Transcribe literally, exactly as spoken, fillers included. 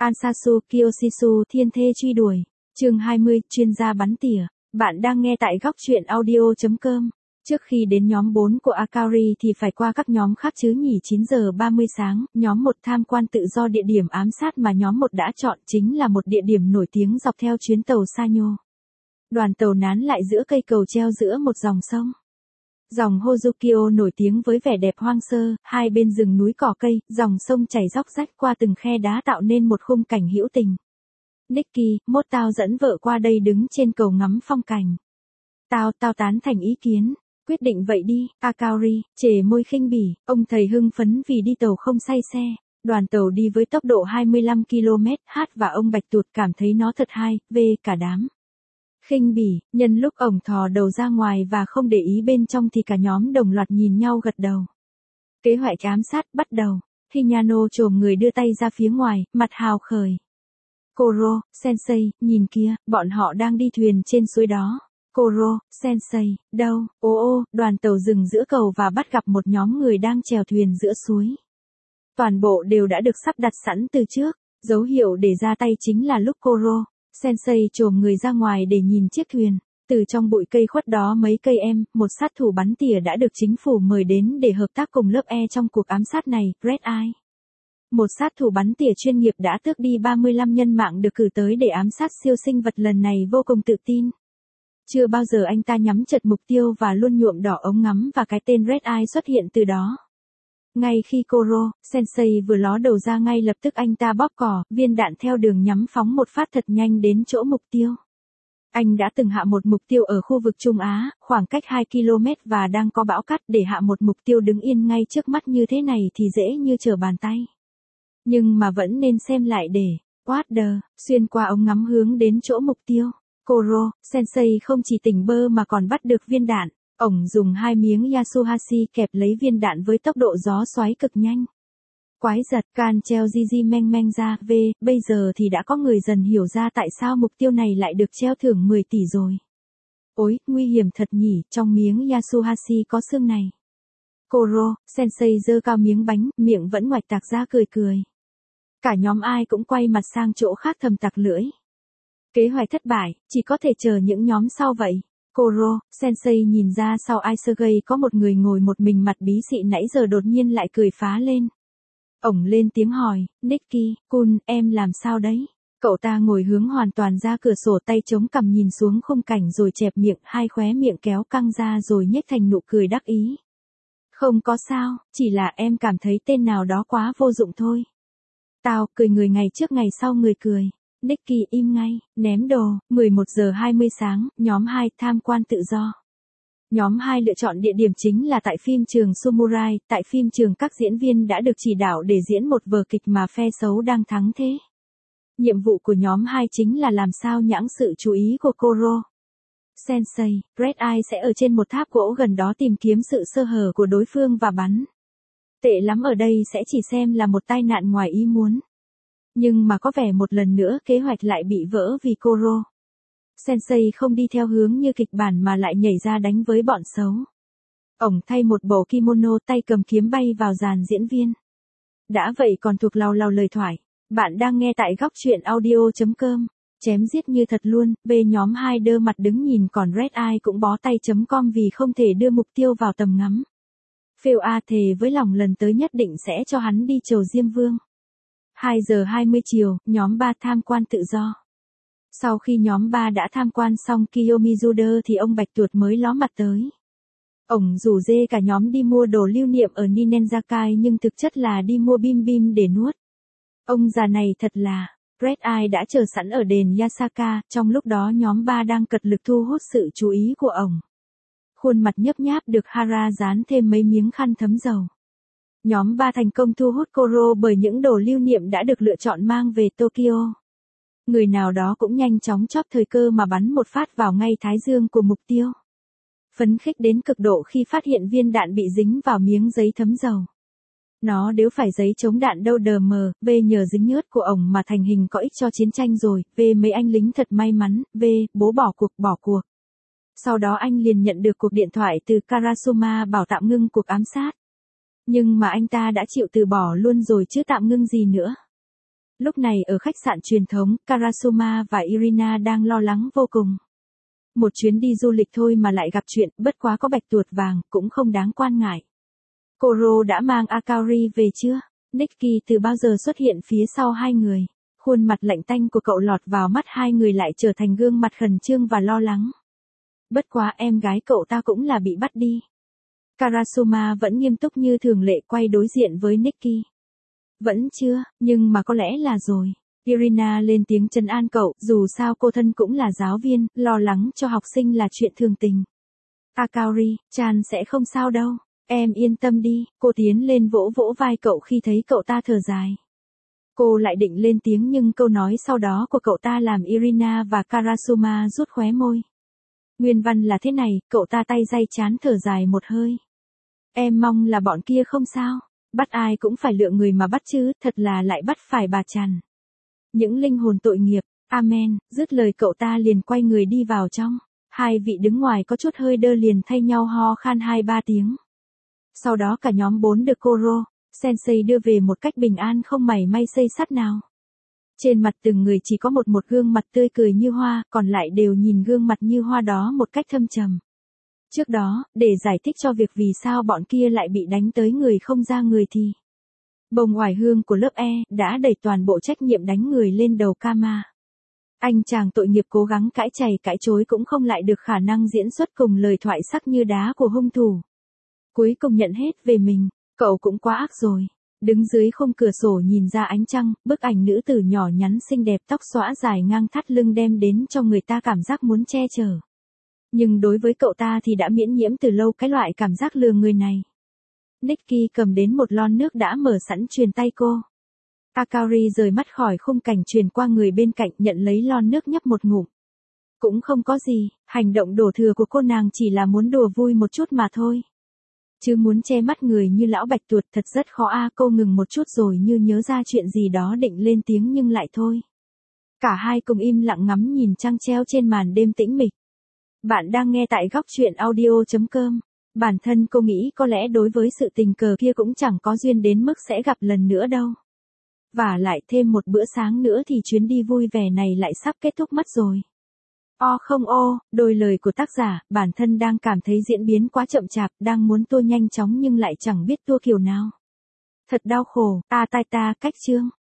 Ansasu Kiyoshisu thiên thê truy đuổi. Chương hai mươi, chuyên gia bắn tỉa. Bạn đang nghe tại góc truyện audio chấm com. Trước khi đến nhóm bốn của Akari thì phải qua các nhóm khác chứ nhỉ. Chín giờ ba mươi sáng, nhóm một tham quan tự do. Địa điểm ám sát mà nhóm một đã chọn chính là một địa điểm nổi tiếng dọc theo chuyến tàu Sanyo. Đoàn tàu nán lại giữa cây cầu treo giữa một dòng sông. Dòng Hozukyo nổi tiếng với vẻ đẹp hoang sơ, hai bên rừng núi cỏ cây, dòng sông chảy róc rách qua từng khe đá tạo nên một khung cảnh hữu tình. Nicky, mốt tao dẫn vợ qua đây đứng trên cầu ngắm phong cảnh. Tao, tao tán thành ý kiến. Quyết định vậy đi, Akari, chề môi khinh bỉ, ông thầy hưng phấn vì đi tàu không say xe. Đoàn tàu đi với tốc độ hai mươi lăm ki lô mét h và ông Bạch Tuột cảm thấy nó thật hay, về cả đám. Khinh bỉ, nhân lúc ổng thò đầu ra ngoài và không để ý bên trong thì cả nhóm đồng loạt nhìn nhau gật đầu. Kế hoạch ám sát bắt đầu. Hinano chồm người đưa tay ra phía ngoài, mặt hào khởi. Koro, Sensei, nhìn kia, bọn họ đang đi thuyền trên suối đó. Koro, Sensei, đâu? Ô ô, đoàn tàu dừng giữa cầu và bắt gặp một nhóm người đang chèo thuyền giữa suối. Toàn bộ đều đã được sắp đặt sẵn từ trước, dấu hiệu để ra tay chính là lúc Koro, Sensei chồm người ra ngoài để nhìn chiếc thuyền. Từ trong bụi cây khuất đó mấy cây em, một sát thủ bắn tỉa đã được chính phủ mời đến để hợp tác cùng lớp E trong cuộc ám sát này, Red Eye. Một sát thủ bắn tỉa chuyên nghiệp đã tước đi ba mươi lăm nhân mạng được cử tới để ám sát siêu sinh vật lần này vô cùng tự tin. Chưa bao giờ anh ta nhắm chật mục tiêu và luôn nhuộm đỏ ống ngắm và cái tên Red Eye xuất hiện từ đó. Ngay khi Koro, Sensei vừa ló đầu ra ngay lập tức anh ta bóp cò, viên đạn theo đường nhắm phóng một phát thật nhanh đến chỗ mục tiêu. Anh đã từng hạ một mục tiêu ở khu vực Trung Á, khoảng cách hai ki lô mét và đang có bão cát để hạ một mục tiêu đứng yên ngay trước mắt như thế này thì dễ như trở bàn tay. Nhưng mà vẫn nên xem lại để, what the, xuyên qua ống ngắm hướng đến chỗ mục tiêu. Koro, Sensei không chỉ tỉnh bơ mà còn bắt được viên đạn. Ổng dùng hai miếng Yasuhashi kẹp lấy viên đạn với tốc độ gió xoáy cực nhanh. Quái giật, can treo Gigi meng meng ra, về, bây giờ thì đã có người dần hiểu ra tại sao mục tiêu này lại được treo thưởng mười tỷ rồi. Ôi, nguy hiểm thật nhỉ, trong miếng Yasuhashi có xương này. Koro, Sensei giơ cao miếng bánh, miệng vẫn ngoạch tạc ra cười cười. Cả nhóm ai cũng quay mặt sang chỗ khác thầm tặc lưỡi. Kế hoạch thất bại, chỉ có thể chờ những nhóm sau vậy. Koro, Sensei nhìn ra sau Isergei có một người ngồi một mình mặt bí xị nãy giờ đột nhiên lại cười phá lên. Ổng lên tiếng hỏi, Nicky, Kun, em làm sao đấy? Cậu ta ngồi hướng hoàn toàn ra cửa sổ tay chống cằm nhìn xuống khung cảnh rồi chẹp miệng, hai khóe miệng kéo căng ra rồi nhếch thành nụ cười đắc ý. Không có sao, chỉ là em cảm thấy tên nào đó quá vô dụng thôi. Tao, cười người ngày trước ngày sau người cười. Nicky im ngay, ném đồ. Mười một giờ hai mươi sáng, nhóm hai tham quan tự do. Nhóm hai lựa chọn địa điểm chính là tại phim trường Samurai. Tại phim trường các diễn viên đã được chỉ đạo để diễn một vở kịch mà phe xấu đang thắng thế. Nhiệm vụ của nhóm hai chính là làm sao nhãng sự chú ý của Koro. Sensei, Red Eye sẽ ở trên một tháp gỗ gần đó tìm kiếm sự sơ hở của đối phương và bắn. Tệ lắm ở đây sẽ chỉ xem là một tai nạn ngoài ý muốn. Nhưng mà có vẻ một lần nữa kế hoạch lại bị vỡ vì Koro. Sensei không đi theo hướng như kịch bản mà lại nhảy ra đánh với bọn xấu. Ổng thay một bộ kimono tay cầm kiếm bay vào dàn diễn viên. Đã vậy còn thuộc lào lào lời thoại. Bạn đang nghe tại góc truyện audio chấm com. Chém giết như thật luôn, về nhóm hai đơ mặt đứng nhìn còn Red Eye cũng bó tay chấm com vì không thể đưa mục tiêu vào tầm ngắm. Phêu A thề với lòng lần tới nhất định sẽ cho hắn đi chầu Diêm Vương. hai giờ hai mươi chiều, nhóm ba tham quan tự do. Sau khi nhóm ba đã tham quan xong Kiyomizuda thì ông Bạch Tuột mới ló mặt tới. Ổng rủ dê cả nhóm đi mua đồ lưu niệm ở Ninenzakai nhưng thực chất là đi mua bim bim để nuốt. Ông già này thật là, Red Eye đã chờ sẵn ở đền Yasaka, trong lúc đó nhóm ba đang cật lực thu hút sự chú ý của ổng. Khuôn mặt nhấp nháp được Hara dán thêm mấy miếng khăn thấm dầu. Nhóm ba thành công thu hút Koro bởi những đồ lưu niệm đã được lựa chọn mang về Tokyo. Người nào đó cũng nhanh chóng chóp thời cơ mà bắn một phát vào ngay thái dương của mục tiêu. Phấn khích đến cực độ khi phát hiện viên đạn bị dính vào miếng giấy thấm dầu. Nó nếu phải giấy chống đạn đâu đờ mờ, về nhờ dính nhớt của ổng mà thành hình có ích cho chiến tranh rồi, về mấy anh lính thật may mắn, về, bố bỏ cuộc bỏ cuộc. Sau đó anh liền nhận được cuộc điện thoại từ Karasuma bảo tạm ngưng cuộc ám sát. Nhưng mà anh ta đã chịu từ bỏ luôn rồi chứ tạm ngưng gì nữa. Lúc này ở khách sạn truyền thống, Karasuma và Irina đang lo lắng vô cùng. Một chuyến đi du lịch thôi mà lại gặp chuyện, bất quá có bạch tuộc vàng, cũng không đáng quan ngại. Koro đã mang Akaori về chưa? Nikki từ bao giờ xuất hiện phía sau hai người? Khuôn mặt lạnh tanh của cậu lọt vào mắt hai người lại trở thành gương mặt khẩn trương và lo lắng. Bất quá em gái cậu ta cũng là bị bắt đi. Karasuma vẫn nghiêm túc như thường lệ quay đối diện với Nikki. Vẫn chưa, nhưng mà có lẽ là rồi. Irina lên tiếng trấn an cậu, dù sao cô thân cũng là giáo viên, lo lắng cho học sinh là chuyện thường tình. Akaori, Chan sẽ không sao đâu, em yên tâm đi, cô tiến lên vỗ vỗ vai cậu khi thấy cậu ta thở dài. Cô lại định lên tiếng nhưng câu nói sau đó của cậu ta làm Irina và Karasuma rút khóe môi. Nguyên văn là thế này, cậu ta tay day chán thở dài một hơi. Em mong là bọn kia không sao, bắt ai cũng phải lựa người mà bắt chứ, thật là lại bắt phải bà Trần. Những linh hồn tội nghiệp, amen, dứt lời cậu ta liền quay người đi vào trong. Hai vị đứng ngoài có chút hơi đơ liền thay nhau ho khan hai ba tiếng. Sau đó cả nhóm bốn được Koro Sensei đưa về một cách bình an không mảy may xây sắt nào. Trên mặt từng người chỉ có một một gương mặt tươi cười như hoa, còn lại đều nhìn gương mặt như hoa đó một cách thâm trầm. Trước đó, để giải thích cho việc vì sao bọn kia lại bị đánh tới người không ra người thì bông oải hương của lớp E đã đẩy toàn bộ trách nhiệm đánh người lên đầu Kama. Anh chàng tội nghiệp cố gắng cãi chày cãi chối cũng không lại được khả năng diễn xuất cùng lời thoại sắc như đá của hung thủ. Cuối cùng nhận hết về mình, cậu cũng quá ác rồi. Đứng dưới khung cửa sổ nhìn ra ánh trăng, bức ảnh nữ tử nhỏ nhắn xinh đẹp tóc xõa dài ngang thắt lưng đem đến cho người ta cảm giác muốn che chở. Nhưng đối với cậu ta thì đã miễn nhiễm từ lâu cái loại cảm giác lừa người này. Nikki cầm đến một lon nước đã mở sẵn truyền tay cô. Akaori rời mắt khỏi khung cảnh truyền qua người bên cạnh nhận lấy lon nước nhấp một ngụm. Cũng không có gì, hành động đổ thừa của cô nàng chỉ là muốn đùa vui một chút mà thôi. Chứ muốn che mắt người như lão bạch tuộc thật rất khó a. Cô ngừng một chút rồi như nhớ ra chuyện gì đó định lên tiếng nhưng lại thôi. Cả hai cùng im lặng ngắm nhìn trăng treo trên màn đêm tĩnh mịch. Bạn đang nghe tại góc truyện audio chấm com. Bản thân cô nghĩ có lẽ đối với sự tình cờ kia cũng chẳng có duyên đến mức sẽ gặp lần nữa đâu. Và lại thêm một bữa sáng nữa thì chuyến đi vui vẻ này lại sắp kết thúc mất rồi. O không ô, đôi lời của tác giả, bản thân đang cảm thấy diễn biến quá chậm chạp, đang muốn tua nhanh chóng nhưng lại chẳng biết tua kiểu nào. Thật đau khổ, a tai ta, cách chương.